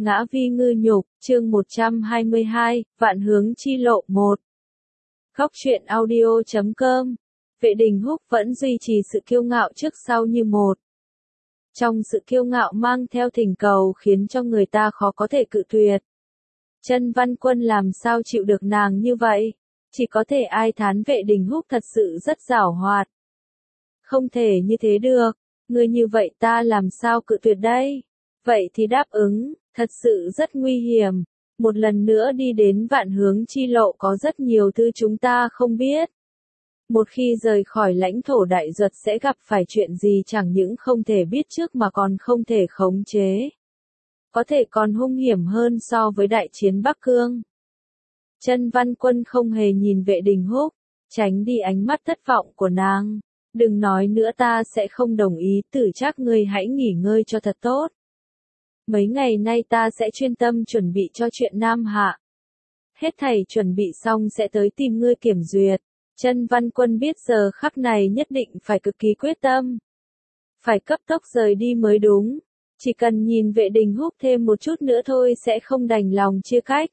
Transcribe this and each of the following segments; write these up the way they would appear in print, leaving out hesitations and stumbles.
Ngã Vi Ngư Nhục, chương 122, Vạn Hướng Chi Lộ 1. Góc truyện audio.com. Vệ Đình Húc vẫn duy trì sự kiêu ngạo trước sau như một. Trong sự kiêu ngạo mang theo thỉnh cầu khiến cho người ta khó có thể cự tuyệt. Chân Văn Quân làm sao chịu được nàng như vậy? Chỉ có thể ai thán Vệ Đình Húc thật sự rất giảo hoạt. Không thể như thế được, người như vậy ta làm sao cự tuyệt đây? Vậy thì đáp ứng, thật sự rất nguy hiểm. Một lần nữa đi đến Vạn Hướng Chi Lộ có rất nhiều thứ chúng ta không biết. Một khi rời khỏi lãnh thổ Đại Duật sẽ gặp phải chuyện gì chẳng những không thể biết trước mà còn không thể khống chế. Có thể còn hung hiểm hơn so với đại chiến Bắc Cương. Chân Văn Quân không hề nhìn Vệ Đình Húc, tránh đi ánh mắt thất vọng của nàng. Đừng nói nữa, ta sẽ không đồng ý, Tử Trác ngươi hãy nghỉ ngơi cho thật tốt. Mấy ngày nay ta sẽ chuyên tâm chuẩn bị cho chuyện Nam Hạ. Hết thảy chuẩn bị xong sẽ tới tìm ngươi kiểm duyệt. Chân Văn Quân biết giờ khắc này nhất định phải cực kỳ quyết tâm. Phải cấp tốc rời đi mới đúng. Chỉ cần nhìn Vệ Đình Húc thêm một chút nữa thôi sẽ không đành lòng chia cách.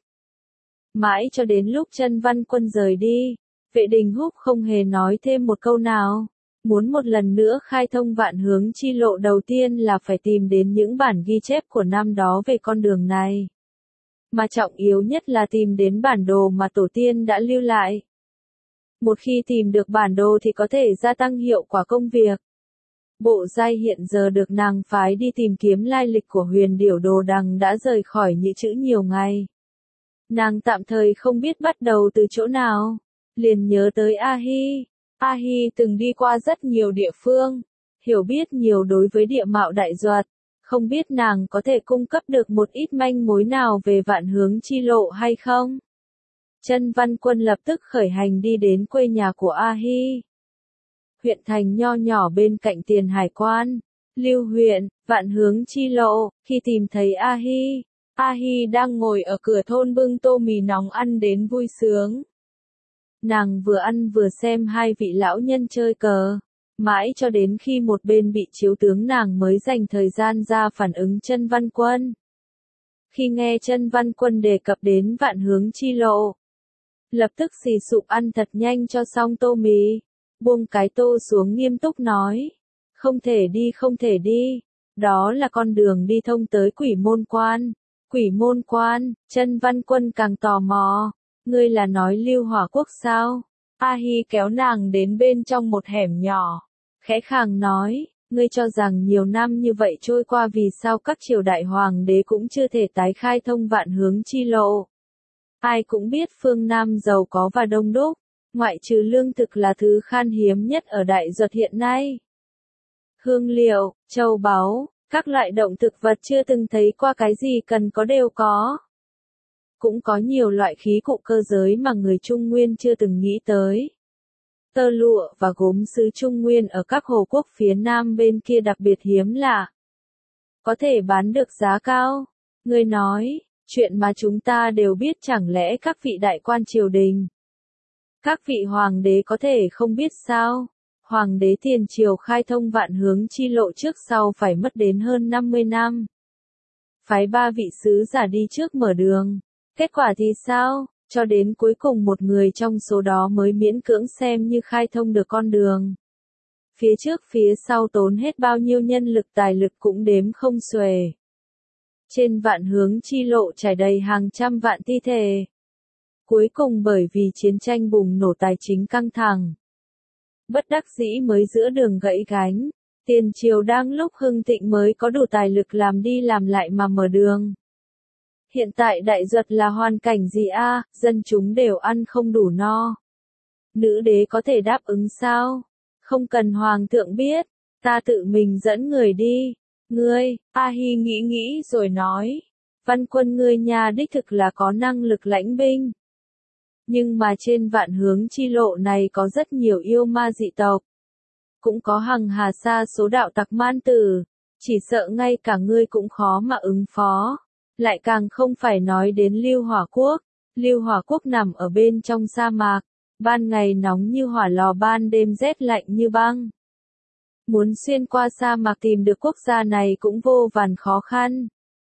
Mãi cho đến lúc Chân Văn Quân rời đi, Vệ Đình Húc không hề nói thêm một câu nào. Muốn một lần nữa khai thông Vạn Hướng Chi Lộ đầu tiên là phải tìm đến những bản ghi chép của năm đó về con đường này. Mà trọng yếu nhất là tìm đến bản đồ mà tổ tiên đã lưu lại. Một khi tìm được bản đồ thì có thể gia tăng hiệu quả công việc. Bộ giai hiện giờ được nàng phái đi tìm kiếm lai lịch của Huyền Điểu Đồ Đằng đã rời khỏi Nhị Trữ nhiều ngày. Nàng tạm thời không biết bắt đầu từ chỗ nào, liền nhớ tới A Hi. A Hi từng đi qua rất nhiều địa phương, hiểu biết nhiều đối với địa mạo Đại Duật, không biết nàng có thể cung cấp được một ít manh mối nào về Vạn Hướng Chi Lộ hay không? Chân Văn Quân lập tức khởi hành đi đến quê nhà của A Hi. Huyện thành nho nhỏ bên cạnh Tiền Hải Quan, Lưu huyện, Vạn Hướng Chi Lộ. Khi tìm thấy A Hi đang ngồi ở cửa thôn bưng tô mì nóng ăn đến vui sướng. Nàng vừa ăn vừa xem hai vị lão nhân chơi cờ, mãi cho đến khi một bên bị chiếu tướng nàng mới dành thời gian ra phản ứng Chân Văn Quân. Khi nghe Chân Văn Quân đề cập đến Vạn Hướng Chi Lộ, lập tức xì sụp ăn thật nhanh cho xong tô mì, buông cái tô xuống nghiêm túc nói, không thể đi, đó là con đường đi thông tới Quỷ Môn Quan. Quỷ Môn Quan, Chân Văn Quân càng tò mò. Ngươi là nói Lưu Hỏa Quốc sao? A Hi kéo nàng đến bên trong một hẻm nhỏ, khẽ khàng nói, ngươi cho rằng nhiều năm như vậy trôi qua vì sao các triều đại hoàng đế cũng chưa thể tái khai thông Vạn Hướng Chi Lộ. Ai cũng biết phương Nam giàu có và đông đúc, ngoại trừ lương thực là thứ khan hiếm nhất ở Đại Duật hiện nay. Hương liệu, châu báu, các loại động thực vật chưa từng thấy qua cái gì cần có đều có. Cũng có nhiều loại khí cụ cơ giới mà người Trung Nguyên chưa từng nghĩ tới. Tơ lụa và gốm sứ Trung Nguyên ở các hồ quốc phía Nam bên kia đặc biệt hiếm lạ. Có thể bán được giá cao. Ngươi nói, chuyện mà chúng ta đều biết chẳng lẽ các vị đại quan triều đình, các vị hoàng đế có thể không biết sao? Hoàng đế tiền triều khai thông Vạn Hướng Chi Lộ trước sau phải mất đến hơn 50 năm. Phái 3 vị sứ giả đi trước mở đường. Kết quả thì sao? Cho đến cuối cùng một người trong số đó mới miễn cưỡng xem như khai thông được con đường. Phía trước phía sau tốn hết bao nhiêu nhân lực tài lực cũng đếm không xuể. Trên Vạn Hướng Chi Lộ trải đầy hàng trăm vạn thi thể. Cuối cùng bởi vì chiến tranh bùng nổ tài chính căng thẳng, bất đắc dĩ mới giữa đường gãy gánh. Tiền triều đang lúc hưng thịnh mới có đủ tài lực làm đi làm lại mà mở đường. Hiện tại Đại Duật là hoàn cảnh gì a? Dân chúng đều ăn không đủ no. Nữ đế có thể đáp ứng sao? Không cần hoàng thượng biết, ta tự mình dẫn người đi. Ngươi, A Hi nghĩ rồi nói, Văn Quân ngươi nhà đích thực là có năng lực lãnh binh. Nhưng mà trên Vạn Hướng Chi Lộ này có rất nhiều yêu ma dị tộc. Cũng có hằng hà sa số đạo tặc man tử, chỉ sợ ngay cả ngươi cũng khó mà ứng phó. Lại càng không phải nói đến Lưu Hỏa Quốc. Lưu Hỏa Quốc nằm ở bên trong sa mạc, ban ngày nóng như hỏa lò, ban đêm rét lạnh như băng. Muốn xuyên qua sa mạc tìm được quốc gia này cũng vô vàn khó khăn.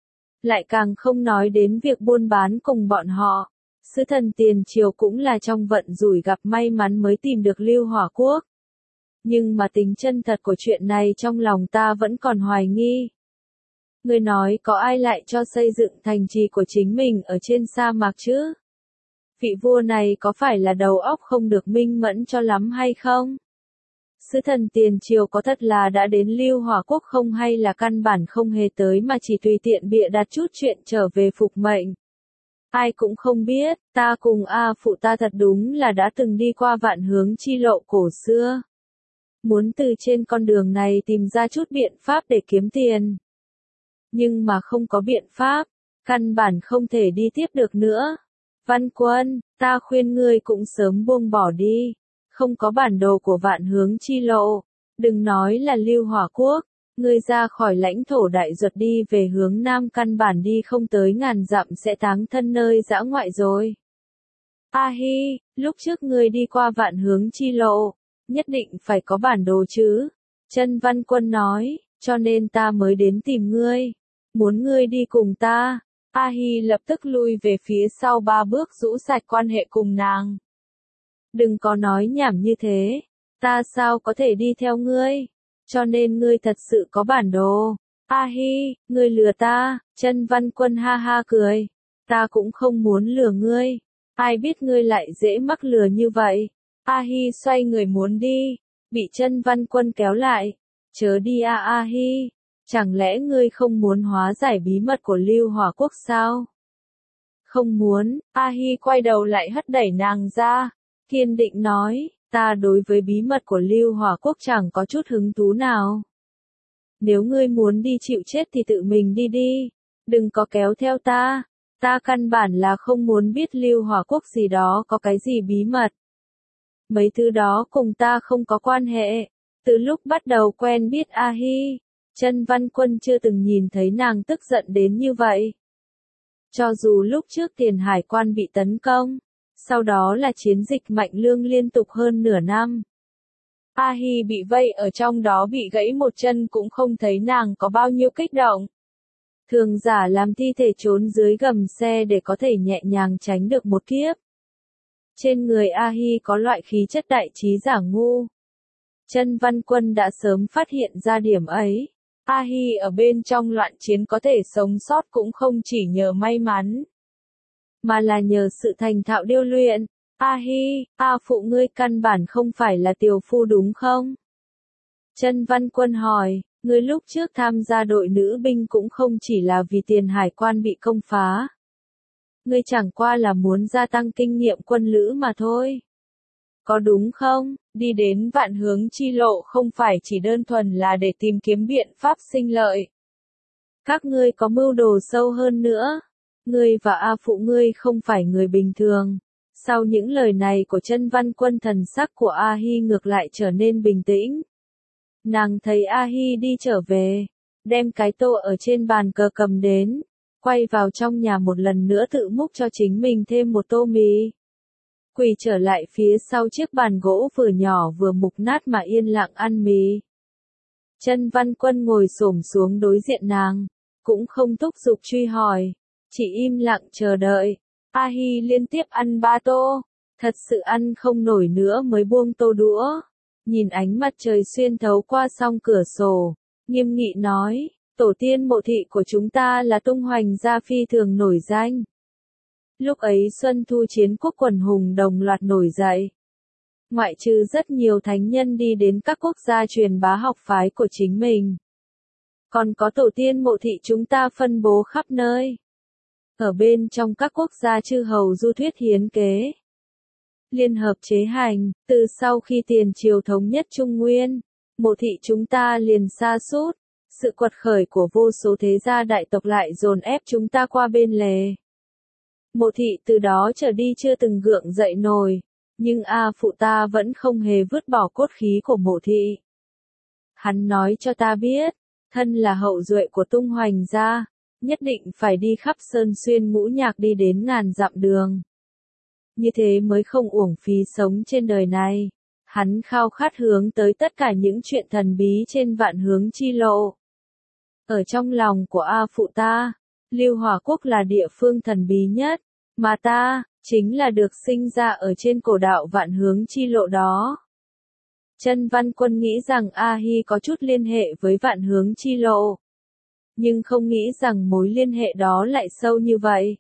lại càng không nói đến việc buôn bán cùng bọn họ. Sứ thần tiền triều cũng là trong vận rủi gặp may mắn mới tìm được Lưu Hỏa Quốc. Nhưng mà tính chân thật của chuyện này trong lòng ta vẫn còn hoài nghi. Ngươi nói có ai lại cho xây dựng thành trì của chính mình ở trên sa mạc chứ? Vị vua này có phải là đầu óc không được minh mẫn cho lắm hay không? Sứ thần tiền triều có thật là đã đến Lưu Hỏa Quốc không, hay là căn bản không hề tới mà chỉ tùy tiện bịa đặt chút chuyện trở về phục mệnh? Ai cũng không biết, ta cùng phụ ta thật đúng là đã từng đi qua vạn hướng chi lộ cổ xưa. Muốn từ trên con đường này tìm ra chút biện pháp để kiếm tiền. Nhưng mà không có biện pháp, căn bản không thể đi tiếp được nữa. Văn Quân, ta khuyên ngươi cũng sớm buông bỏ đi. Không có bản đồ của vạn hướng chi lộ. Đừng nói là Lưu Hỏa Quốc. Ngươi ra khỏi lãnh thổ đại duật đi về hướng nam căn bản đi không tới ngàn dặm sẽ táng thân nơi dã ngoại rồi. A Hi, lúc trước ngươi đi qua vạn hướng chi lộ, nhất định phải có bản đồ chứ. Chân Văn Quân nói, cho nên ta mới đến tìm ngươi. Muốn ngươi đi cùng ta. A Hi lập tức lui về phía sau 3 bước rũ sạch quan hệ cùng nàng. Đừng có nói nhảm như thế. Ta sao có thể đi theo ngươi? Cho nên ngươi thật sự có bản đồ. A Hi, ngươi lừa ta. Chân Văn Quân ha ha cười. Ta cũng không muốn lừa ngươi. Ai biết ngươi lại dễ mắc lừa như vậy. A Hi xoay người muốn đi. Bị Chân Văn Quân kéo lại. Chớ đi A Hi. Chẳng lẽ ngươi không muốn hóa giải bí mật của Lưu Hỏa Quốc sao? Không muốn. A Hi quay đầu lại hất đẩy nàng ra. Kiên định nói, ta đối với bí mật của Lưu Hỏa Quốc chẳng có chút hứng thú nào. Nếu ngươi muốn đi chịu chết thì tự mình đi đi. Đừng có kéo theo ta. Ta căn bản là không muốn biết Lưu Hỏa Quốc gì đó có cái gì bí mật. Mấy thứ đó cùng ta không có quan hệ. Từ lúc bắt đầu quen biết A Hi, Chân Văn Quân chưa từng nhìn thấy nàng tức giận đến như vậy. Cho dù lúc trước Tiền Hải Quan bị tấn công, sau đó là chiến dịch Mạnh Lương liên tục hơn nửa năm. A Hi bị vây ở trong đó bị gãy một chân cũng không thấy nàng có bao nhiêu kích động. Thường giả làm thi thể trốn dưới gầm xe để có thể nhẹ nhàng tránh được một kiếp. Trên người A Hi có loại khí chất đại trí giả ngu. Chân Văn Quân đã sớm phát hiện ra điểm ấy. A Hi ở bên trong loạn chiến có thể sống sót cũng không chỉ nhờ may mắn, mà là nhờ sự thành thạo điêu luyện. A Hi, A phụ ngươi căn bản không phải là tiều phu đúng không? Chân Văn Quân hỏi, ngươi lúc trước tham gia đội nữ binh cũng không chỉ là vì Tiền Hải Quan bị công phá. Ngươi chẳng qua là muốn gia tăng kinh nghiệm quân lữ mà thôi. Có đúng không? Đi đến vạn hướng chi lộ không phải chỉ đơn thuần là để tìm kiếm biện pháp sinh lợi. Các ngươi có mưu đồ sâu hơn nữa. Ngươi và A phụ ngươi không phải người bình thường. Sau những lời này của Chân Văn Quân, thần sắc của A Hi ngược lại trở nên bình tĩnh. Nàng thấy A Hi đi trở về, đem cái tô ở trên bàn cờ cầm đến, quay vào trong nhà một lần nữa tự múc cho chính mình thêm một tô mì. Quỳ trở lại phía sau chiếc bàn gỗ vừa nhỏ vừa mục nát mà yên lặng ăn mì. Chân Văn Quân ngồi xổm xuống đối diện nàng, cũng không thúc giục truy hỏi, chỉ im lặng chờ đợi. A Hi liên tiếp ăn 3 tô, thật sự ăn không nổi nữa mới buông tô đũa. Nhìn ánh mặt trời xuyên thấu qua song cửa sổ, nghiêm nghị nói, tổ tiên mộ thị của chúng ta là tung hoành gia phi thường nổi danh. Lúc ấy Xuân Thu chiến quốc quần hùng đồng loạt nổi dậy. Ngoại trừ rất nhiều thánh nhân đi đến các quốc gia truyền bá học phái của chính mình. Còn có tổ tiên mộ thị chúng ta phân bố khắp nơi. Ở bên trong các quốc gia chư hầu du thuyết hiến kế. Liên hợp chế hành, từ sau khi Tiền Triều thống nhất Trung Nguyên, mộ thị chúng ta liền sa sút. Sự quật khởi của vô số thế gia đại tộc lại dồn ép chúng ta qua bên lề. Mộ thị từ đó trở đi chưa từng gượng dậy nổi, nhưng A phụ ta vẫn không hề vứt bỏ cốt khí của mộ thị. Hắn nói cho ta biết, thân là hậu duệ của tung hoành gia, nhất định phải đi khắp sơn xuyên ngũ nhạc đi đến ngàn dặm đường. Như thế mới không uổng phí sống trên đời này. Hắn khao khát hướng tới tất cả những chuyện thần bí trên vạn hướng chi lộ. Ở trong lòng của A phụ ta, Lưu Hòa Quốc là địa phương thần bí nhất, mà ta, chính là được sinh ra ở trên cổ đạo vạn hướng chi lộ đó. Chân Văn Quân nghĩ rằng A Hi có chút liên hệ với vạn hướng chi lộ, nhưng không nghĩ rằng mối liên hệ đó lại sâu như vậy.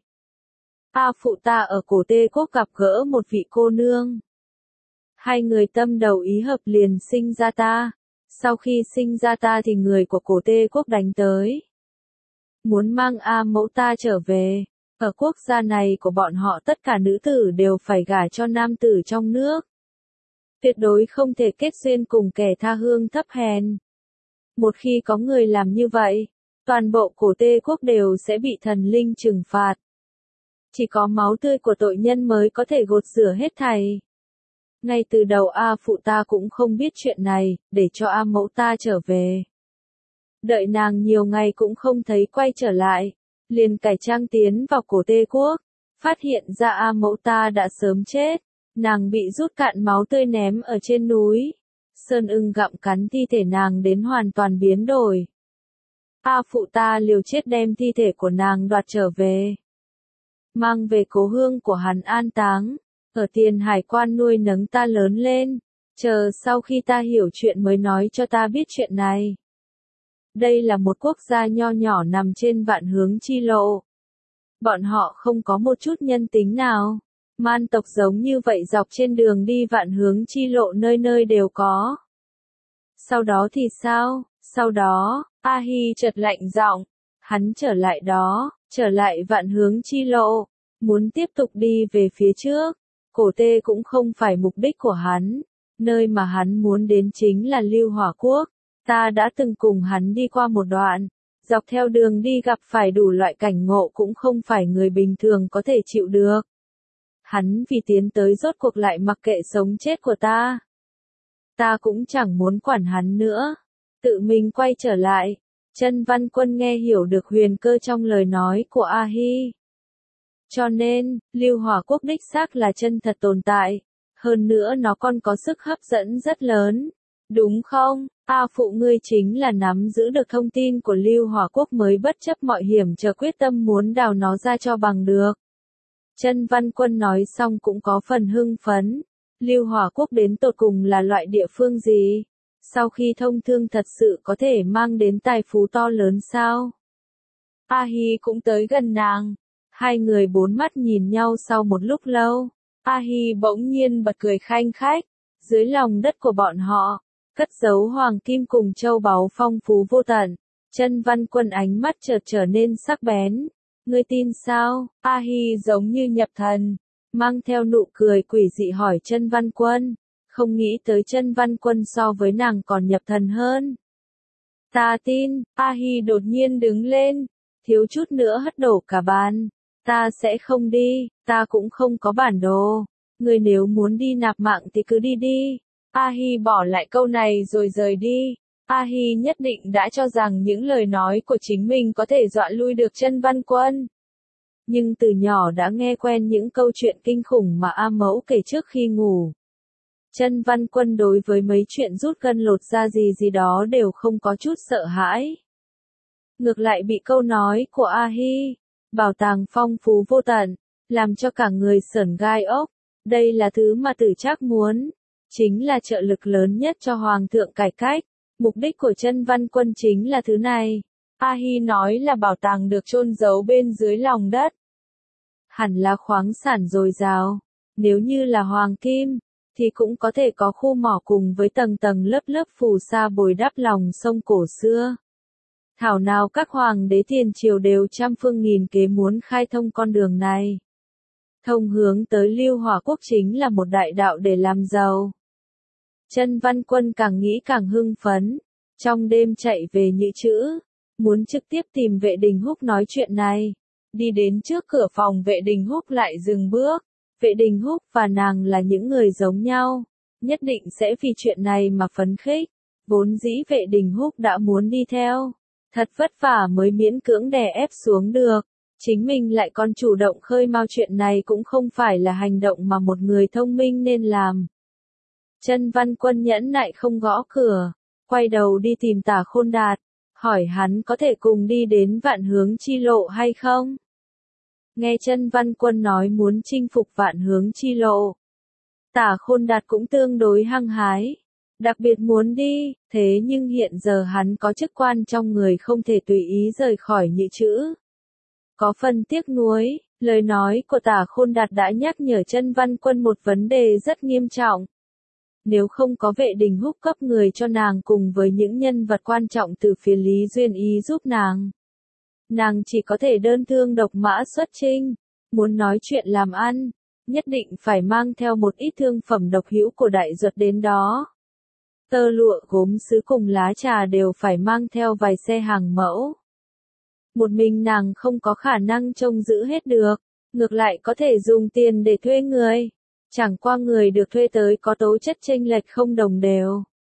A phụ ta ở cổ Tê Quốc gặp gỡ một vị cô nương. Hai người tâm đầu ý hợp liền sinh ra ta. Sau khi sinh ra ta thì người của cổ Tê Quốc đánh tới, muốn mang A mẫu ta trở về. Ở quốc gia này của bọn họ tất cả nữ tử đều phải gả cho nam tử trong nước. Tuyệt đối không thể kết duyên cùng kẻ tha hương thấp hèn. Một khi có người làm như vậy, toàn bộ cổ Tê Quốc đều sẽ bị thần linh trừng phạt. Chỉ có máu tươi của tội nhân mới có thể gột rửa hết thảy. Ngay từ đầu A phụ ta cũng không biết chuyện này, để cho A mẫu ta trở về. Đợi nàng nhiều ngày cũng không thấy quay trở lại, liền cải trang tiến vào cổ Tê Quốc, phát hiện ra A mẫu ta đã sớm chết, nàng bị rút cạn máu tươi ném ở trên núi. Sơn ưng gặm cắn thi thể nàng đến hoàn toàn biến đổi. A phụ ta liều chết đem thi thể của nàng đoạt trở về, mang về cố hương của hắn an táng, ở Tiền Hải Quan nuôi nấng ta lớn lên, chờ sau khi ta hiểu chuyện mới nói cho ta biết chuyện này. Đây là một quốc gia nho nhỏ nằm trên vạn hướng chi lộ. Bọn họ không có một chút nhân tính nào. Man tộc giống như vậy dọc trên đường đi vạn hướng chi lộ nơi nơi đều có. Sau đó thì sao? Sau đó, A Hi chợt lạnh giọng, hắn trở lại đó, trở lại vạn hướng chi lộ, muốn tiếp tục đi về phía trước. Cổ Tê cũng không phải mục đích của hắn, nơi mà hắn muốn đến chính là Lưu Hỏa Quốc. Ta đã từng cùng hắn đi qua một đoạn, dọc theo đường đi gặp phải đủ loại cảnh ngộ cũng không phải người bình thường có thể chịu được. Hắn vì tiến tới rốt cuộc lại mặc kệ sống chết của ta. Ta cũng chẳng muốn quản hắn nữa, tự mình quay trở lại. Chân Văn Quân nghe hiểu được huyền cơ trong lời nói của A Hi. Cho nên, Lưu Hỏa Quốc đích xác là chân thật tồn tại, hơn nữa nó còn có sức hấp dẫn rất lớn. Đúng không? A phụ ngươi chính là nắm giữ được thông tin của Lưu Hỏa Quốc mới bất chấp mọi hiểm trở quyết tâm muốn đào nó ra cho bằng được. Chân Văn Quân nói xong cũng có phần hưng phấn. Lưu Hỏa Quốc đến tột cùng là loại địa phương gì? Sau khi thông thương thật sự có thể mang đến tài phú to lớn sao? A Hi cũng tới gần nàng. Hai người bốn mắt nhìn nhau sau một lúc lâu. A Hi bỗng nhiên bật cười khanh khách. Dưới lòng đất của bọn họ, cất giấu hoàng kim cùng châu báu phong phú vô tận. Chân Văn Quân ánh mắt chợt trở nên sắc bén. Ngươi tin sao? A Hi giống như nhập thần, mang theo nụ cười quỷ dị hỏi Chân Văn Quân. Không nghĩ tới Chân Văn Quân so với nàng còn nhập thần hơn. Ta tin. A Hi đột nhiên đứng lên, thiếu chút nữa hất đổ cả bàn. Ta sẽ không đi, ta cũng không có bản đồ. Ngươi nếu muốn đi nạp mạng thì cứ đi đi. A Hi bỏ lại câu này rồi rời đi. A Hi nhất định đã cho rằng những lời nói của chính mình có thể dọa lui được Chân Văn Quân. Nhưng từ nhỏ đã nghe quen những câu chuyện kinh khủng mà A mẫu kể trước khi ngủ. Chân Văn Quân đối với mấy chuyện rút gân lột da gì đó đều không có chút sợ hãi. Ngược lại bị câu nói của A Hi, bảo tàng phong phú vô tận, làm cho cả người sởn gai ốc. Đây là thứ mà Tử Trác muốn, chính là trợ lực lớn nhất cho Hoàng thượng cải cách. Mục đích của Chân Văn Quân chính là thứ này. A Hi nói là bảo tàng được chôn giấu bên dưới lòng đất. Hẳn là khoáng sản dồi dào. Nếu như là hoàng kim, thì cũng có thể có khu mỏ cùng với tầng tầng lớp lớp phù sa bồi đắp lòng sông cổ xưa. Thảo nào các hoàng đế tiền triều đều trăm phương nghìn kế muốn khai thông con đường này. Thông hướng tới Lưu Hỏa Quốc chính là một đại đạo để làm giàu. Chân Văn Quân càng nghĩ càng hưng phấn, trong đêm chạy về Nhự Chữ, muốn trực tiếp tìm Vệ Đình Húc nói chuyện này. Đi đến trước cửa phòng Vệ Đình Húc lại dừng bước. Vệ Đình Húc và nàng là những người giống nhau, nhất định sẽ vì chuyện này mà phấn khích. Vốn dĩ Vệ Đình Húc đã muốn đi theo, thật vất vả mới miễn cưỡng đè ép xuống được. Chính mình lại còn chủ động khơi mào chuyện này cũng không phải là hành động mà một người thông minh nên làm. Chân Văn Quân nhẫn nại không gõ cửa, quay đầu đi tìm Tả Khôn Đạt. hỏi hắn có thể cùng đi đến Vạn Hướng Chi Lộ hay không. Nghe Chân Văn Quân nói muốn chinh phục Vạn Hướng Chi Lộ, Tả Khôn Đạt cũng tương đối hăng hái, đặc biệt muốn đi, thế nhưng hiện giờ hắn có chức quan trong người không thể tùy ý rời khỏi Nhị Chữ. Có phần tiếc nuối, lời nói của Tả Khôn Đạt đã nhắc nhở Chân Văn Quân một vấn đề rất nghiêm trọng. Nếu không có Vệ Đình Húc cấp người cho nàng cùng với những nhân vật quan trọng từ phía Lý Duyên Ý giúp nàng chỉ có thể đơn thương độc mã xuất chinh, muốn nói chuyện làm ăn, nhất định phải mang theo một ít thương phẩm độc hữu của Đại Duật đến đó. Tơ lụa, gốm sứ cùng lá trà đều phải mang theo vài xe hàng mẫu. Một mình nàng không có khả năng trông giữ hết được, ngược lại có thể dùng tiền để thuê người. Chẳng qua người được thuê tới có tố chất chênh lệch không đồng đều.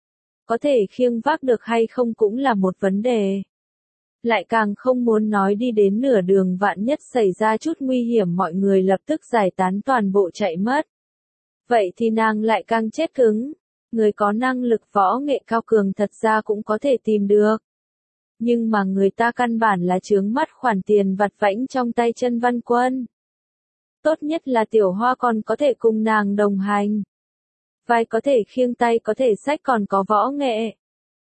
Có thể khiêng vác được hay không cũng là một vấn đề. Lại càng không muốn nói đi đến nửa đường vạn nhất xảy ra chút nguy hiểm mọi người lập tức giải tán toàn bộ chạy mất. Vậy thì nàng lại càng chết cứng. Người có năng lực võ nghệ cao cường thật ra cũng có thể tìm được. Nhưng mà người ta căn bản là chướng mắt khoản tiền vặt vãnh trong tay Chân Văn Quân. Tốt nhất là Tiểu Hoa còn có thể cùng nàng đồng hành. Vai có thể khiêng tay có thể xách còn có võ nghệ.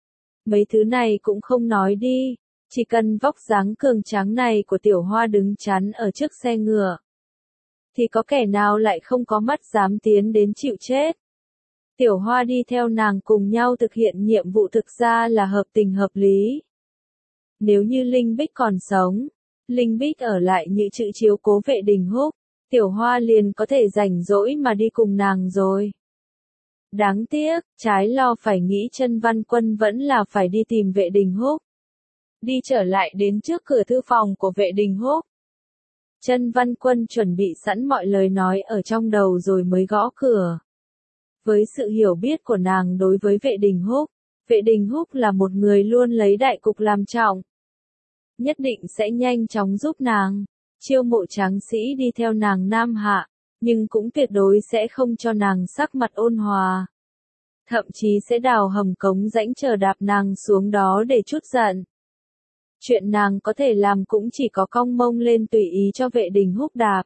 Mấy thứ này cũng không nói đi, chỉ cần vóc dáng cường tráng này của Tiểu Hoa đứng chắn ở trước xe ngựa. Thì có kẻ nào lại không có mắt dám tiến đến chịu chết. Tiểu Hoa đi theo nàng cùng nhau thực hiện nhiệm vụ thực ra là hợp tình hợp lý. Nếu như Linh Bích còn sống, Linh Bích ở lại Nhị Chữ chiếu cố Vệ Đình Húc, Tiểu Hoa liền có thể rảnh rỗi mà đi cùng nàng rồi. Đáng tiếc, trái lo phải nghĩ Chân Văn Quân vẫn là phải đi tìm Vệ Đình Húc. Đi trở lại đến trước cửa thư phòng của Vệ Đình Húc. Chân Văn Quân chuẩn bị sẵn mọi lời nói ở trong đầu rồi mới gõ cửa. Với sự hiểu biết của nàng đối với Vệ Đình Húc là một người luôn lấy đại cục làm trọng. Nhất định sẽ nhanh chóng giúp nàng, chiêu mộ tráng sĩ đi theo nàng Nam Hạ, nhưng cũng tuyệt đối sẽ không cho nàng sắc mặt ôn hòa. Thậm chí sẽ đào hầm cống rãnh chờ đạp nàng xuống đó để trút giận. Chuyện nàng có thể làm cũng chỉ có cong mông lên tùy ý cho Vệ Đình Húc đạp.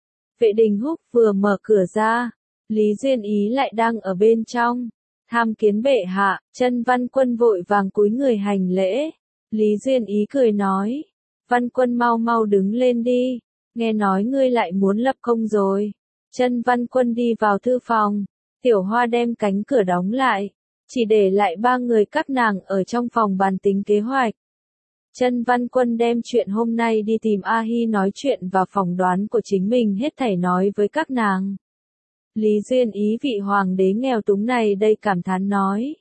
Vệ Đình Húc vừa mở cửa ra, Lý Duyên Ý lại đang ở bên trong. Tham kiến bệ hạ, Chân Văn Quân vội vàng cúi người hành lễ. Lý Duyên Ý cười nói, Văn Quân mau mau đứng lên đi, nghe nói ngươi lại muốn lập công rồi. Chân Văn Quân đi vào thư phòng, Tiểu Hoa đem cánh cửa đóng lại, chỉ để lại ba người các nàng ở trong phòng bàn tính kế hoạch. Chân Văn Quân đem chuyện hôm nay đi tìm A Hi nói chuyện và phỏng đoán của chính mình hết thảy nói với các nàng. Lý Duyên Ý vị hoàng đế nghèo túng này đây cảm thán nói.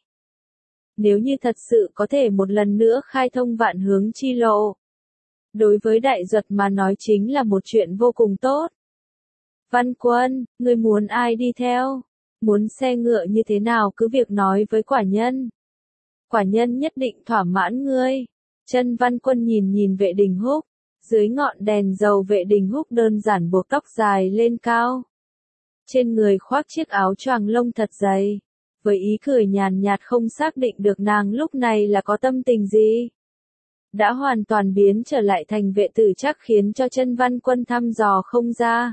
Nếu như thật sự có thể một lần nữa khai thông Vạn Hướng Chi Lộ. Đối với Đại Duật mà nói chính là một chuyện vô cùng tốt. Văn Quân, ngươi muốn ai đi theo? Muốn xe ngựa như thế nào cứ việc nói với quả nhân. Quả nhân nhất định thỏa mãn ngươi. Chân Văn Quân nhìn Vệ Đình Húc. Dưới ngọn đèn dầu Vệ Đình Húc đơn giản buộc tóc dài lên cao. Trên người khoác chiếc áo choàng lông thật dày. Với ý cười nhàn nhạt không xác định được nàng lúc này là có tâm tình gì. Đã hoàn toàn biến trở lại thành vệ tử chắc khiến cho Chân Văn Quân thăm dò không ra.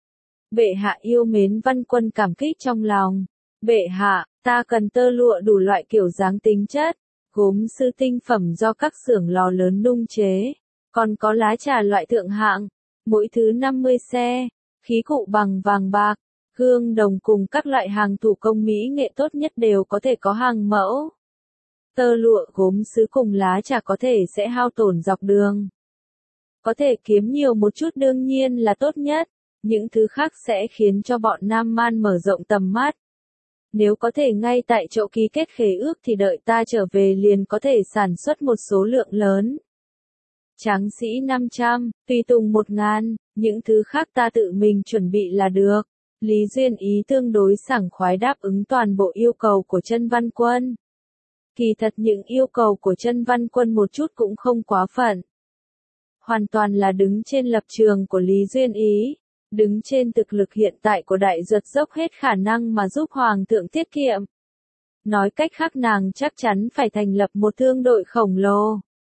Bệ hạ yêu mến Văn Quân cảm kích trong lòng. Bệ hạ, ta cần tơ lụa đủ loại kiểu dáng tính chất, gốm sứ tinh phẩm do các xưởng lò lớn nung chế, còn có lá trà loại thượng hạng, mỗi thứ 50 xe, khí cụ bằng vàng bạc, gương đồng cùng các loại hàng thủ công mỹ nghệ tốt nhất đều có thể có hàng mẫu. Tơ lụa, gốm sứ cùng lá trà có thể sẽ hao tổn dọc đường. Có thể kiếm nhiều một chút đương nhiên là tốt nhất, những thứ khác sẽ khiến cho bọn Nam Man mở rộng tầm mắt. Nếu có thể ngay tại chỗ ký kết khế ước thì đợi ta trở về liền có thể sản xuất một số lượng lớn. Tráng sĩ 500, tùy tùng 1000, những thứ khác ta tự mình chuẩn bị là được. Lý Duyên Ý tương đối sảng khoái đáp ứng toàn bộ yêu cầu của Chân Văn Quân. Kỳ thật những yêu cầu của Chân Văn Quân một chút cũng không quá phận. Hoàn toàn là đứng trên lập trường của Lý Duyên Ý, đứng trên thực lực hiện tại của Đại Duật dốc hết khả năng mà giúp Hoàng thượng tiết kiệm. Nói cách khác nàng chắc chắn phải thành lập một thương đội khổng lồ.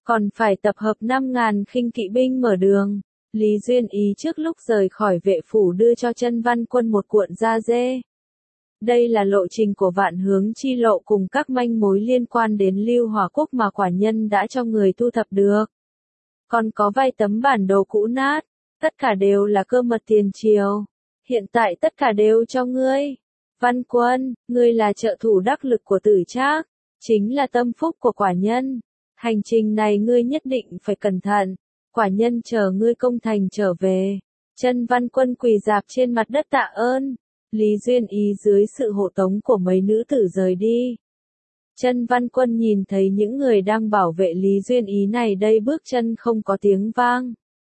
Còn phải tập hợp 5.000 khinh kỵ binh mở đường. Lý Duyên Ý trước lúc rời khỏi vệ phủ đưa cho Chân Văn Quân một cuộn da dê. Đây là lộ trình của Vạn Hướng Chi Lộ cùng các manh mối liên quan đến Lưu Hỏa Quốc mà quả nhân đã cho người thu thập được. Còn có vài tấm bản đồ cũ nát, tất cả đều là cơ mật tiền triều. Hiện tại tất cả đều cho ngươi. Văn Quân, ngươi là trợ thủ đắc lực của Tử Trác, chính là tâm phúc của quả nhân. Hành trình này ngươi nhất định phải cẩn thận, quả nhân chờ ngươi công thành trở về. Chân Văn Quân quỳ rạp trên mặt đất tạ ơn. Lý Duyên Ý dưới sự hộ tống của mấy nữ tử rời đi. Chân Văn Quân nhìn thấy những người đang bảo vệ Lý Duyên Ý này đây bước chân không có tiếng vang.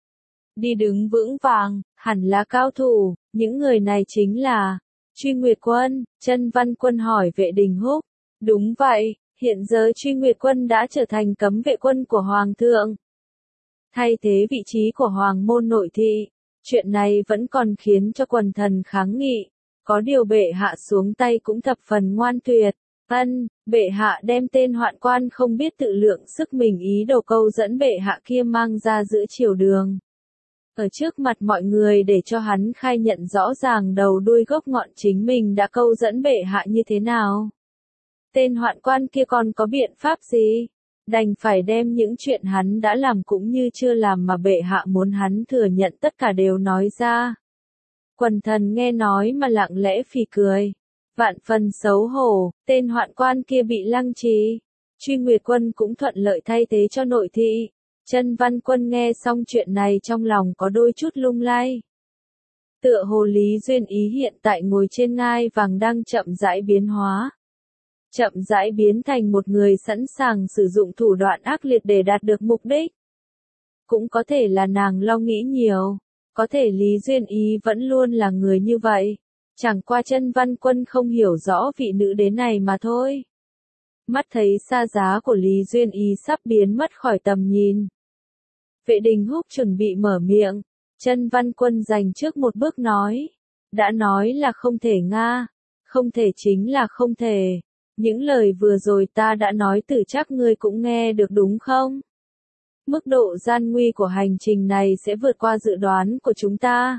Đi đứng vững vàng, hẳn là cao thủ, những người này chính là Truy Nguyệt Quân. Chân Văn Quân hỏi Vệ Đình Húc. Đúng vậy, hiện giờ Truy Nguyệt Quân đã trở thành cấm vệ quân của Hoàng thượng. Thay thế vị trí của Hoàng môn nội thị. Chuyện này vẫn còn khiến cho quần thần kháng nghị. Có điều bệ hạ xuống tay cũng thập phần ngoan tuyệt. Bệ hạ đem tên hoạn quan không biết tự lượng sức mình ý đồ câu dẫn bệ hạ kia mang ra giữa triều đường. Ở trước mặt mọi người để cho hắn khai nhận rõ ràng đầu đuôi gốc ngọn chính mình đã câu dẫn bệ hạ như thế nào. Tên hoạn quan kia còn có biện pháp gì? Đành phải đem những chuyện hắn đã làm cũng như chưa làm mà bệ hạ muốn hắn thừa nhận tất cả đều nói ra. Quần thần nghe nói mà lặng lẽ phì cười. Vạn phần xấu hổ, tên hoạn quan kia bị lăng trì. Truy Nguyệt Quân cũng thuận lợi thay thế cho nội thị. Chân Văn Quân nghe xong chuyện này trong lòng có đôi chút lung lay. Tựa hồ Lý Duyên Ý hiện tại ngồi trên ngai vàng đang chậm rãi biến hóa. Chậm rãi biến thành một người sẵn sàng sử dụng thủ đoạn ác liệt để đạt được mục đích. Cũng có thể là nàng lo nghĩ nhiều. Có thể Lý Duyên Ý vẫn luôn là người như vậy. Chẳng qua Chân Văn Quân không hiểu rõ vị nữ đế này mà thôi. Mắt thấy xa giá của Lý Duyên Ý sắp biến mất khỏi tầm nhìn. Vệ Đình Húc chuẩn bị mở miệng. Chân Văn Quân dành trước một bước nói. Đã nói là không thể nga. Không thể chính là không thể. Những lời vừa rồi ta đã nói Tử Trác ngươi cũng nghe được đúng không? Mức độ gian nguy của hành trình này sẽ vượt qua dự đoán của chúng ta.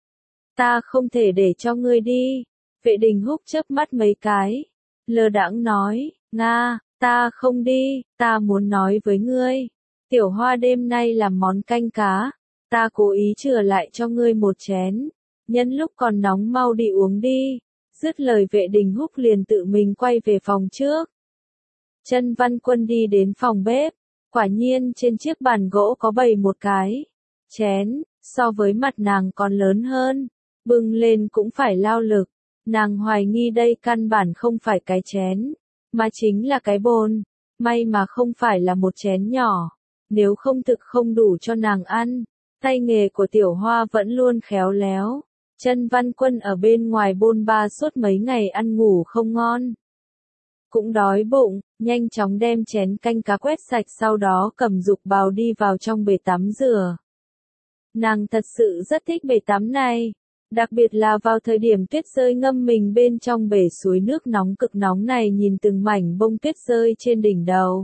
Ta không thể để cho ngươi đi. Vệ Đình Húc chớp mắt mấy cái. Lơ đãng nói, Nga, ta không đi, ta muốn nói với ngươi. Tiểu Hoa đêm nay làm món canh cá. Ta cố ý chừa lại cho ngươi một chén. Nhân lúc còn nóng mau đi uống đi. Dứt lời Vệ Đình Húc liền tự mình quay về phòng trước. Chân Văn Quân đi đến phòng bếp. Quả nhiên trên chiếc bàn gỗ có bày một cái chén, so với mặt nàng còn lớn hơn. Bưng lên cũng phải lao lực. Nàng hoài nghi đây căn bản không phải cái chén, mà chính là cái bồn. May mà không phải là một chén nhỏ. Nếu không thực không đủ cho nàng ăn. Tay nghề của Tiểu Hoa vẫn luôn khéo léo. Chân Văn Quân ở bên ngoài bôn ba suốt mấy ngày ăn ngủ không ngon. Cũng đói bụng, nhanh chóng đem chén canh cá quét sạch sau đó cầm dục bào đi vào trong bể tắm rửa. Nàng thật sự rất thích bể tắm này. Đặc biệt là vào thời điểm tuyết rơi ngâm mình bên trong bể suối nước nóng cực nóng này nhìn từng mảnh bông tuyết rơi trên đỉnh đầu.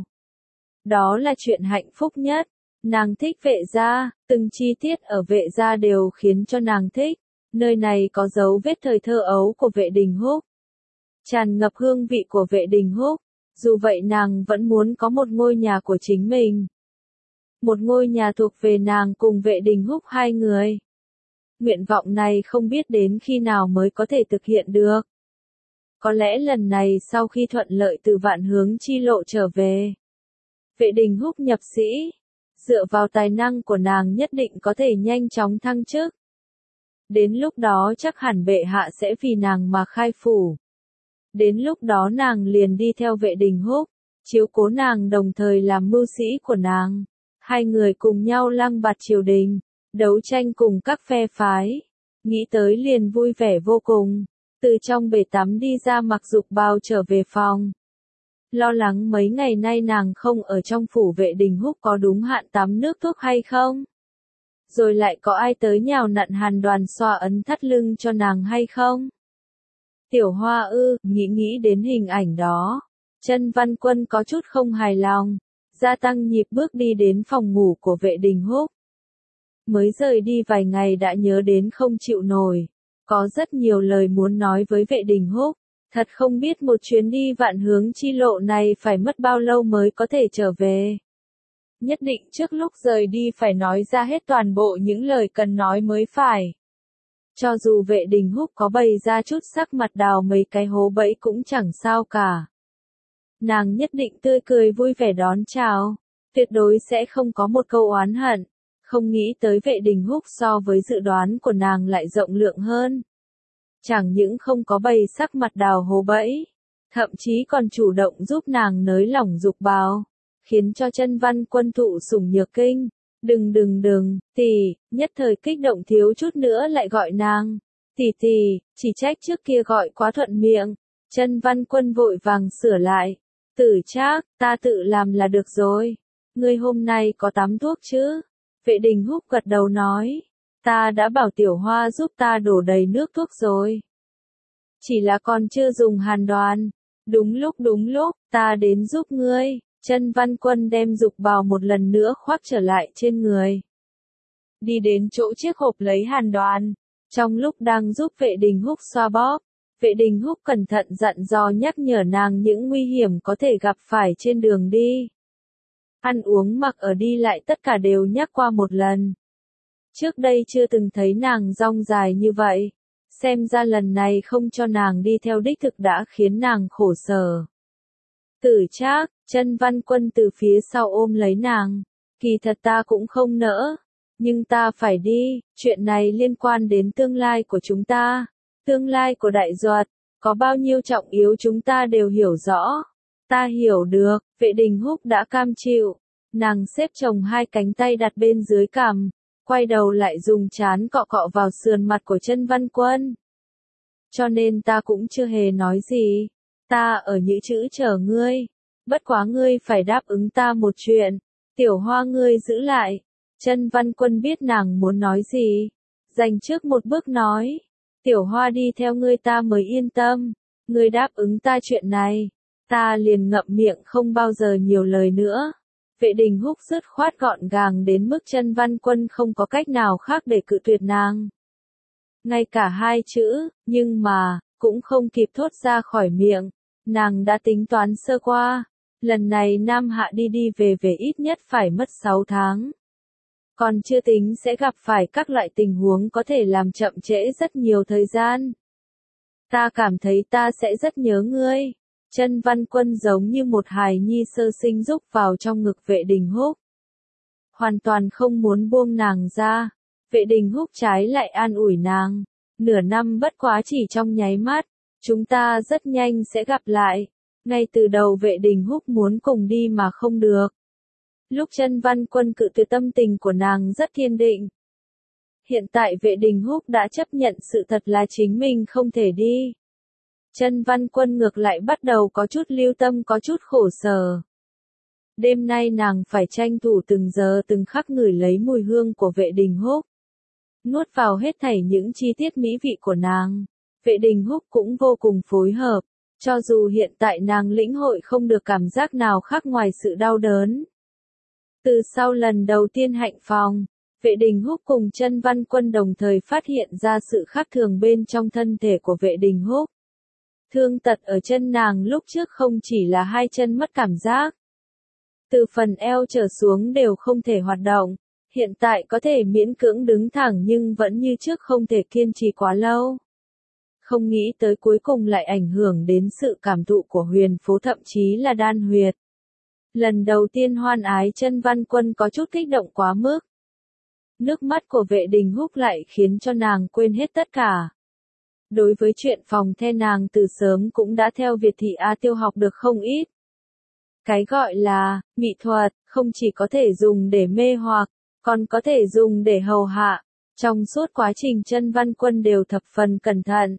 Đó là chuyện hạnh phúc nhất. Nàng thích Vệ gia, từng chi tiết ở Vệ gia đều khiến cho nàng thích. Nơi này có dấu vết thời thơ ấu của Vệ Đình Húc. Tràn ngập hương vị của Vệ Đình Húc. Dù vậy nàng vẫn muốn có một ngôi nhà của chính mình. Một ngôi nhà thuộc về nàng cùng Vệ Đình Húc hai người. Nguyện vọng này không biết đến khi nào mới có thể thực hiện được. Có lẽ lần này sau khi thuận lợi từ Vạn Hướng Chi Lộ trở về. Vệ Đình Húc nhập sĩ. Dựa vào tài năng của nàng nhất định có thể nhanh chóng thăng chức. Đến lúc đó chắc hẳn bệ hạ sẽ vì nàng mà khai phủ. Đến lúc đó nàng liền đi theo Vệ Đình Húc, chiếu cố nàng đồng thời làm mưu sĩ của nàng. Hai người cùng nhau lăng bạt triều đình, đấu tranh cùng các phe phái. Nghĩ tới liền vui vẻ vô cùng. Từ trong bể tắm đi ra mặc dục bào trở về phòng. Lo lắng mấy ngày nay nàng không ở trong phủ Vệ Đình Húc có đúng hạn tắm nước thuốc hay không? Rồi lại có ai tới nhào nặn Hàn Đoàn xoa ấn thắt lưng cho nàng hay không? Tiểu Hoa nghĩ đến hình ảnh đó. Chân Văn Quân có chút không hài lòng. gia tăng nhịp bước đi đến phòng ngủ của Vệ Đình Húc. Mới rời đi vài ngày đã nhớ đến không chịu nổi. Có rất nhiều lời muốn nói với Vệ Đình Húc. Thật không biết một chuyến đi vạn hướng chi lộ này phải mất bao lâu mới có thể trở về. Nhất định trước lúc rời đi phải nói ra hết toàn bộ những lời cần nói mới phải. Cho dù Vệ Đình Húc có bày ra chút sắc mặt đào mấy cái hố bẫy cũng chẳng sao cả. Nàng nhất định tươi cười vui vẻ đón chào, tuyệt đối sẽ không có một câu oán hận. Không nghĩ tới Vệ Đình Húc so với dự đoán của nàng lại rộng lượng hơn. Chẳng những không có bày sắc mặt đào hố bẫy, thậm chí còn chủ động giúp nàng nới lỏng dục bào, khiến cho Chân Văn Quân thụ sủng nhược kinh. Đừng, tỷ, nhất thời kích động thiếu chút nữa lại gọi nàng. Tỷ, chỉ trách trước kia gọi quá thuận miệng. Chân Văn Quân vội vàng sửa lại. Tử Trác, ta tự làm là được rồi. Ngươi hôm nay có tắm thuốc chứ? Vệ Đình Húc gật đầu nói. Ta đã bảo Tiểu Hoa giúp ta đổ đầy nước thuốc rồi. Chỉ là còn chưa dùng hàn đoan. Đúng lúc, ta đến giúp ngươi. Chân Văn Quân đem dục bào một lần nữa khoác trở lại trên người. Đi đến chỗ chiếc hộp lấy hàn đoan. Trong lúc đang giúp Vệ Đình Húc xoa bóp, Vệ Đình Húc cẩn thận dặn dò nhắc nhở nàng những nguy hiểm có thể gặp phải trên đường đi. Ăn uống mặc ở đi lại tất cả đều nhắc qua một lần. Trước đây chưa từng thấy nàng dong dài như vậy. Xem ra lần này không cho nàng đi theo đích thực đã khiến nàng khổ sở. Tử Trác, Chân Văn Quân từ phía sau ôm lấy nàng. Kỳ thật ta cũng không nỡ. Nhưng ta phải đi, chuyện này liên quan đến tương lai của chúng ta. Tương lai của Đại Duật, có bao nhiêu trọng yếu chúng ta đều hiểu rõ. Ta hiểu được, Vệ Đình Húc đã cam chịu. Nàng xếp chồng hai cánh tay đặt bên dưới cằm, quay đầu lại dùng trán cọ cọ vào sườn mặt của Chân Văn Quân. Cho nên ta cũng chưa hề nói gì. Ta ở nhữ chữ chờ ngươi. Bất quá ngươi phải đáp ứng ta một chuyện. Tiểu Hoa ngươi giữ lại. Chân Văn Quân biết nàng muốn nói gì. Dành trước một bước nói. Tiểu Hoa đi theo ngươi ta mới yên tâm. Ngươi đáp ứng ta chuyện này. Ta liền ngậm miệng không bao giờ nhiều lời nữa. Vệ Đình Húc dứt khoát gọn gàng đến mức Chân Văn Quân không có cách nào khác để cự tuyệt nàng. Ngay cả hai chữ, nhưng mà, cũng không kịp thốt ra khỏi miệng. Nàng đã tính toán sơ qua. Lần này Nam Hạ đi về ít nhất phải mất 6 tháng. Còn chưa tính sẽ gặp phải các loại tình huống có thể làm chậm trễ rất nhiều thời gian. Ta cảm thấy ta sẽ rất nhớ ngươi. Chân Văn Quân giống như một hài nhi sơ sinh rúc vào trong ngực Vệ Đình Húc. Hoàn toàn không muốn buông nàng ra. Vệ Đình Húc trái lại an ủi nàng. Nửa năm bất quá chỉ trong nháy mắt. Chúng ta rất nhanh sẽ gặp lại. Ngay từ đầu Vệ Đình Húc muốn cùng đi mà không được. Lúc Chân Văn Quân cự tuyệt tâm tình của nàng rất kiên định. Hiện tại Vệ Đình Húc đã chấp nhận sự thật là chính mình không thể đi. Chân Văn Quân ngược lại bắt đầu có chút lưu tâm có chút khổ sở. Đêm nay nàng phải tranh thủ từng giờ từng khắc ngửi lấy mùi hương của Vệ Đình Húc. Nuốt vào hết thảy những chi tiết mỹ vị của nàng. Vệ Đình Húc cũng vô cùng phối hợp. Cho dù hiện tại nàng lĩnh hội không được cảm giác nào khác ngoài sự đau đớn. Từ sau lần đầu tiên hạnh phòng, Vệ Đình Húc cùng Chân Văn Quân đồng thời phát hiện ra sự khác thường bên trong thân thể của Vệ Đình Húc. Thương tật ở chân nàng lúc trước không chỉ là hai chân mất cảm giác. Từ phần eo trở xuống đều không thể hoạt động. Hiện tại có thể miễn cưỡng đứng thẳng nhưng vẫn như trước không thể kiên trì quá lâu. Không nghĩ tới cuối cùng lại ảnh hưởng đến sự cảm thụ của huyền phố thậm chí là đan huyệt. Lần đầu tiên hoan ái Chân Văn Quân có chút kích động quá mức. Nước mắt của Vệ Đình Húc lại khiến cho nàng quên hết tất cả. Đối với chuyện phòng the nàng từ sớm cũng đã theo Việt Thị A Tiêu học được không ít. Cái gọi là mỹ thuật, không chỉ có thể dùng để mê hoặc, còn có thể dùng để hầu hạ. Trong suốt quá trình Chân Văn Quân đều thập phần cẩn thận.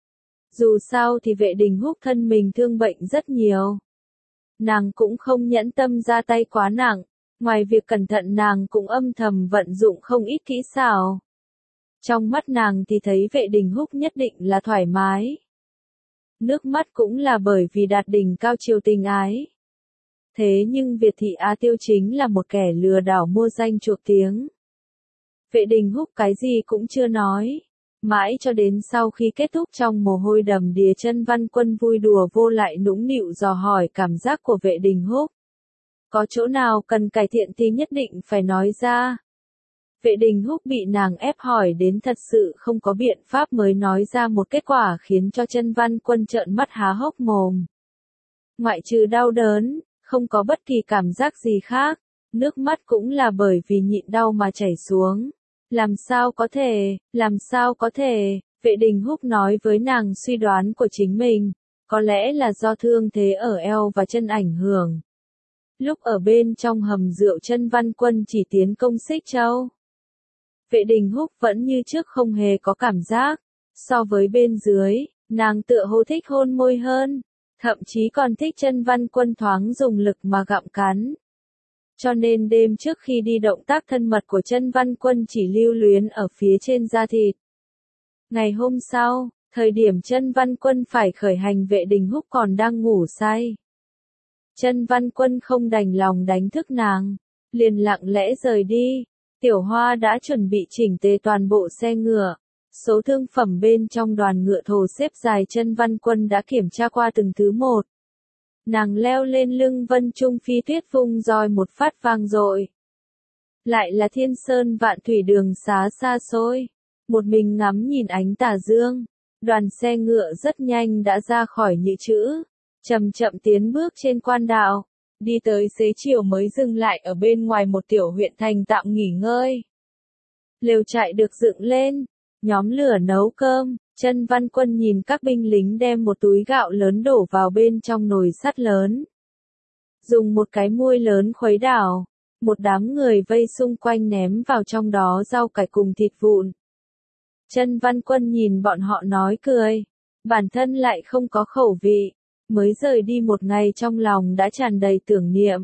Dù sao thì Vệ Đình Húc thân mình thương bệnh rất nhiều. Nàng cũng không nhẫn tâm ra tay quá nặng. Ngoài việc cẩn thận nàng cũng âm thầm vận dụng không ít kỹ xảo. Trong mắt nàng thì thấy Vệ Đình Húc nhất định là thoải mái. Nước mắt cũng là bởi vì đạt đỉnh cao chiều tình ái. Thế nhưng Việt thị Á Tiêu chính là một kẻ lừa đảo mua danh chuộc tiếng. Vệ Đình Húc cái gì cũng chưa nói. Mãi cho đến sau khi kết thúc trong mồ hôi đầm đìa, Chân Văn Quân vui đùa vô lại nũng nịu dò hỏi cảm giác của Vệ Đình Húc. Có chỗ nào cần cải thiện thì nhất định phải nói ra. Vệ Đình Húc bị nàng ép hỏi đến thật sự không có biện pháp mới nói ra một kết quả khiến cho Chân Văn Quân trợn mắt há hốc mồm. Ngoại trừ đau đớn, không có bất kỳ cảm giác gì khác, nước mắt cũng là bởi vì nhịn đau mà chảy xuống. Làm sao có thể, Vệ Đình Húc nói với nàng suy đoán của chính mình, có lẽ là do thương thế ở eo và chân ảnh hưởng. Lúc ở bên trong hầm rượu Chân Văn Quân chỉ tiến công Xích Châu. Vệ Đình Húc vẫn như trước không hề có cảm giác, so với bên dưới, nàng tựa hồ thích hôn môi hơn, thậm chí còn thích Chân Văn Quân thoáng dùng lực mà gặm cắn. Cho nên đêm trước khi đi động tác thân mật của Chân Văn Quân chỉ lưu luyến ở phía trên da thịt. Ngày hôm sau, thời điểm Chân Văn Quân phải khởi hành, Vệ Đình Húc còn đang ngủ say. Chân Văn Quân không đành lòng đánh thức nàng, liền lặng lẽ rời đi. Tiểu Hoa đã chuẩn bị chỉnh tề toàn bộ xe ngựa. Số thương phẩm bên trong đoàn ngựa thồ xếp dài, Chân Văn Quân đã kiểm tra qua từng thứ một. Nàng leo lên lưng Vân Trung Phi Tuyết vung roi một phát vang dội. Lại là thiên sơn vạn thủy đường xá xa xôi. Một mình ngắm nhìn ánh tà dương. Đoàn xe ngựa rất nhanh đã ra khỏi Nhự Chữ. Chậm chậm tiến bước trên quan đạo. Đi tới xế chiều mới dừng lại ở bên ngoài một tiểu huyện thành tạm nghỉ ngơi. Lều trại được dựng lên. Nhóm lửa nấu cơm. Chân Văn Quân nhìn các binh lính đem một túi gạo lớn đổ vào bên trong nồi sắt lớn. Dùng một cái muôi lớn khuấy đảo. Một đám người vây xung quanh ném vào trong đó rau cải cùng thịt vụn. Chân Văn Quân nhìn bọn họ nói cười. Bản thân lại không có khẩu vị. Mới rời đi một ngày trong lòng đã tràn đầy tưởng niệm.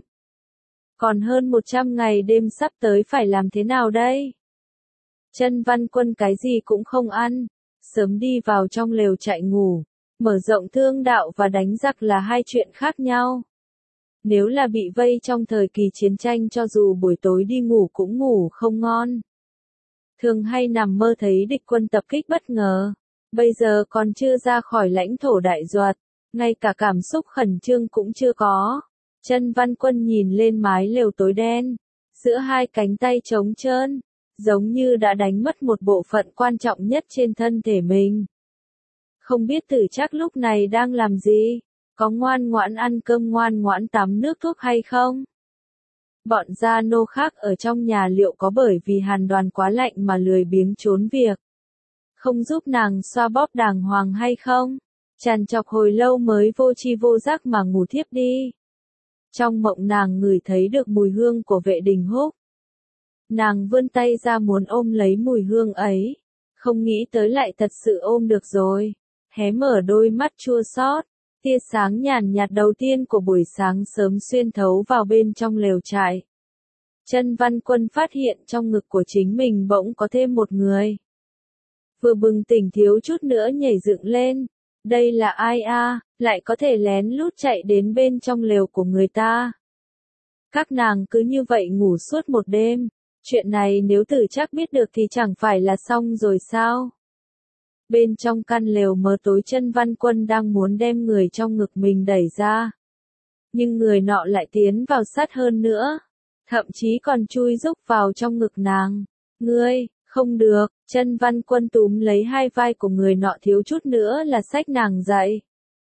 Còn hơn 100 ngày đêm sắp tới phải làm thế nào đây? Chân Văn Quân cái gì cũng không ăn. Sớm đi vào trong lều trại ngủ. Mở rộng thương đạo và đánh giặc là hai chuyện khác nhau. Nếu là bị vây trong thời kỳ chiến tranh, cho dù buổi tối đi ngủ cũng ngủ không ngon. Thường hay nằm mơ thấy địch quân tập kích bất ngờ. Bây giờ còn chưa ra khỏi lãnh thổ Đại Duật. Ngay cả cảm xúc khẩn trương cũng chưa có. Chân Văn Quân nhìn lên mái lều tối đen. Giữa hai cánh tay trống trơn. Giống như đã đánh mất một bộ phận quan trọng nhất trên thân thể mình. Không biết Tử Trác lúc này đang làm gì? Có ngoan ngoãn ăn cơm, ngoan ngoãn tắm nước thuốc hay không? Bọn gia nô khác ở trong nhà liệu có bởi vì Hàn Đoàn quá lạnh mà lười biếng trốn việc? Không giúp nàng xoa bóp đàng hoàng hay không? Trằn trọc hồi lâu mới vô tri vô giác mà ngủ thiếp đi. Trong mộng nàng ngửi thấy được mùi hương của Vệ Đình Húc. Nàng vươn tay ra muốn ôm lấy mùi hương ấy. Không nghĩ tới lại thật sự ôm được rồi. Hé mở đôi mắt chua xót. Tia sáng nhàn nhạt đầu tiên của buổi sáng sớm xuyên thấu vào bên trong lều trại. Chân Văn Quân phát hiện trong ngực của chính mình bỗng có thêm một người. Vừa bừng tỉnh thiếu chút nữa nhảy dựng lên. Đây là ai a, lại có thể lén lút chạy đến bên trong lều của người ta. Các nàng cứ như vậy ngủ suốt một đêm. Chuyện này nếu Tử Trác biết được thì chẳng phải là xong rồi sao? Bên trong căn lều mờ tối, Chân Văn Quân đang muốn đem người trong ngực mình đẩy ra. Nhưng người nọ lại tiến vào sát hơn nữa. Thậm chí còn chui rúc vào trong ngực nàng. Ngươi, không được, Chân Văn Quân túm lấy hai vai của người nọ thiếu chút nữa là xách nàng dậy.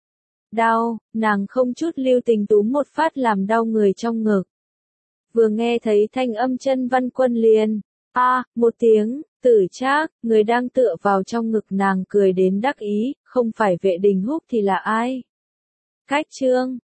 Đau, nàng không chút lưu tình túm một phát làm đau người trong ngực. Vừa nghe thấy thanh âm, Chân Văn Quân liền, một tiếng, Tử Trác, người đang tựa vào trong ngực nàng cười đến đắc ý, không phải Vệ Đình Húc thì là ai? Cách chương